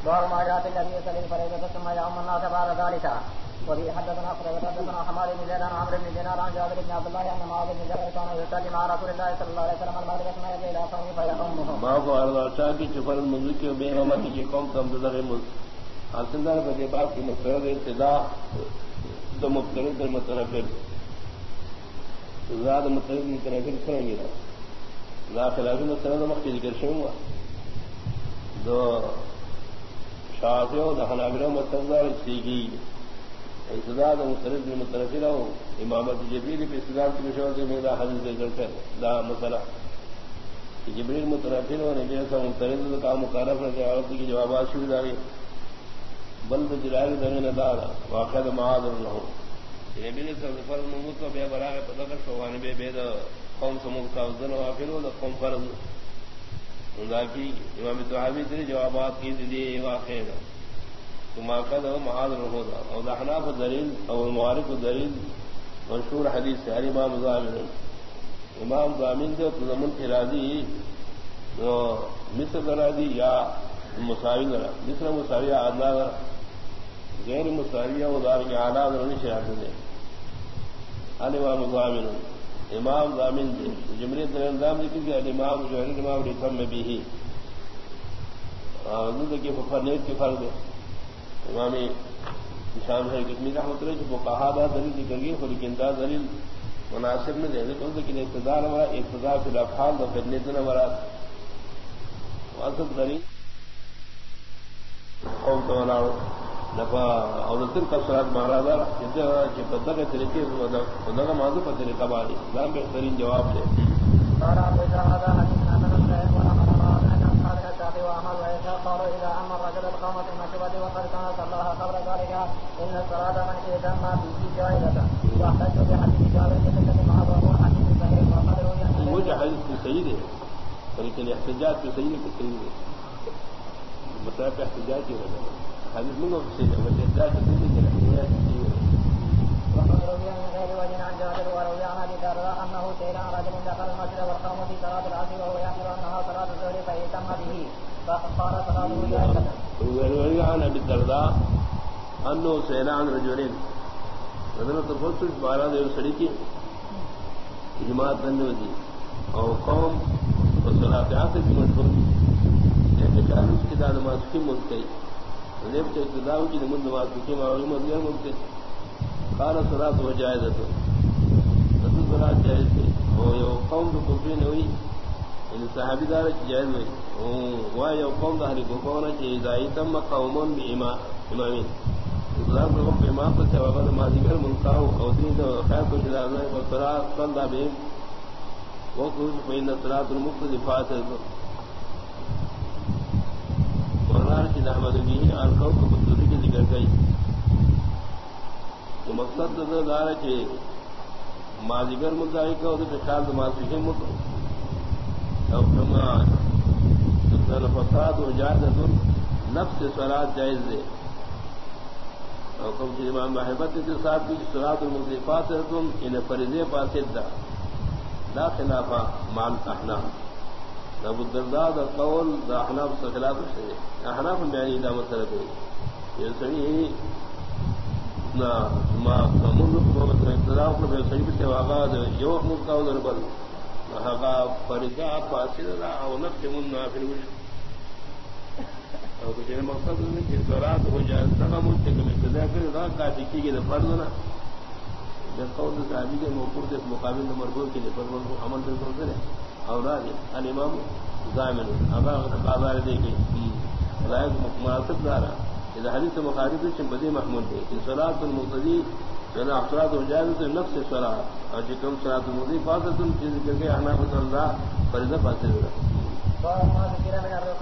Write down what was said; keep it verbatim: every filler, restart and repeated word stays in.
باب ما جاء في الذي يصلي الفريضة ثم يؤم الناس بعد ذلك. وفي حدثنا قتيبة حدثنا حماد بن زيد عن عمرو بن دينار عن جابر بن عبد الله ان معاذ بن جبل كان يصلي مع رسول الله صلى الله عليه وسلم المغرب ثم يجي الى قومه فيؤمهم. باب ارضا کی چفر مذکر بے امتی کی قوم تم ذرے مز حاصلدار بدے باب کی مقصد ابتدا تو مقصد مترفل زاد مقصد مترفل کریں گے لا خلاف مسئلہ مخکې ذکر شوی و دو شافعی او د حنابلہ مستدار سیگی ابتدا د مقصد مترفل او امامت جبریل په استدلال کې مشور دے میرا حدیث ذکر کر دا مسئلہ جبریل مترفل اور نبی صلی اللہ علیہ وسلم کا مخالف ہے عورت کی جوابات شروع داری بلد جلال دین دار واقع معاذ له نبی صلی اللہ علیہ وسلم کو بے برابر پتہ شوان بے بے قوم سمو کا ذن واقع و قوم فرض ذاکی امام طحاوی نے جوابات کی دی واقع ہے ثم قد معاذ له اور حناف دلیل اور معارف دلیل مشہور حدیث ہے امام ضامن امام ضامن جو تضمن ارادی جو مصر ارادی یا مساوی ذرا مصر مساوی ادنا غیر مساوی و دار کے اعلی درجے شرط دے امام ضامن امام ضامن جمہوری نظام ذکر کیا امام جو ہے امام رقم میں بھی ہی حضرت کے فرنیت کے فرض امام شام ہے کتنی رحمت اللہ جو فقہا دلیل ذکر کی لیکن دا دلیل مناسب میں دے تو لیکن اقتدار ہمارا اقتدار فی الافعال و فرنیت نہ مراد واسط دلیل قوم تو نہ نفا اور تر کثرت مہاراجا جتنے کہ بدل کے طریقے سے خدا کا موضوع پر طریقہ باری نام بہترین جواب ہے قال ابو جعفر حديث عن ابن سعيد وعمر بن عبد الشافعي وعمر ويقال اذا امر رجل القوم في المشربه وقد كان صلى قبل ذلك ان الصلاه من اذن ما به جائزه واحتج بحديث جابر بن معاذ وهو حديث صحيح وقد روي مجھے حدیث کی صحیح ہے لیکن احتجاج کی صحیح کی صحیح ہے مسائل پہ احتجاج کی وجہ حدیث منگو سے احتجاج کی صحیح ہے احتجاج کی صحیح ہے وقد روي من غير وجه عن جابر وروي عن ابي الدرداء انه سئل عن رجل دخل المسجد والقوم في صلاه العصر وهو يحضر انها صلاه الظهر فاهتم به فقال صلاته جائزه. وروي عن ابي الدرداء انه سئل عن رجل رجل تفوت بارہ دے سڑی کی جماعت بننے دی اور قوم صلاۃ العصر کی مشہور ہے کہ اس کی نماز کی ملکی جب کہ ابتداء کی نماز کی معلومات غیر ملکی قال صلاۃ و جائزہ تو صلاۃ جائز ہے اور یہ قوم کو کوئی نہیں ہوئی ان صحابی دار جائز ہوئی وہ یہ قوم دہری کو کون ہے اذا تم قوم بامام امامین اسلام کو امام پر سبب نمازی کر ملکا اور دین خیر کو جلالہ و صلاۃ صلی بهم وقت بین صلاۃ المقتدفات قرآن کی نحمد بھی ان کو بدری کی ذکر گئی تو مقصد دار کہ ماذگر مدعی کا اور خیال نماز کے مت اور کما فساد و جائزۃ نفس صلاۃ جائز ہے اور کم کہ امام محبت کے ساتھ بھی صلاۃ المقتدفات تم ان فرضے فاسدہ لا خلاف مع الاحناف ابو الدرداء قول دا احناف سے خلاف ہے احناف بیان دا مسئلہ ہے یہ صحیح نا ما قانون کو اختلاف کو صحیح سے واقعہ جو مقاول بل ہا فرضا فاصلہ او نفس من نافل او کہ مقصد ہے کہ صلاۃ ہو جائے تمام مستقبل ابتدا کر رات کا کی کے فرض نہ جب قول صحابی کے موقوف کے مقابل مرفوع کے لیے فرض کو عمل سے کرتے ہیں اور الامام ضامن ابا قضا دے کہ لائق مناسب دارا اذا حدیث مخالف سے بدی محمود ہے کہ صلاۃ المقتدی جنا افراد ہو جائے تو نفس صلاۃ اور جکم صلاۃ المقتدی فاضل تم چیز کر کے احناف اللہ فرض فاصل ہے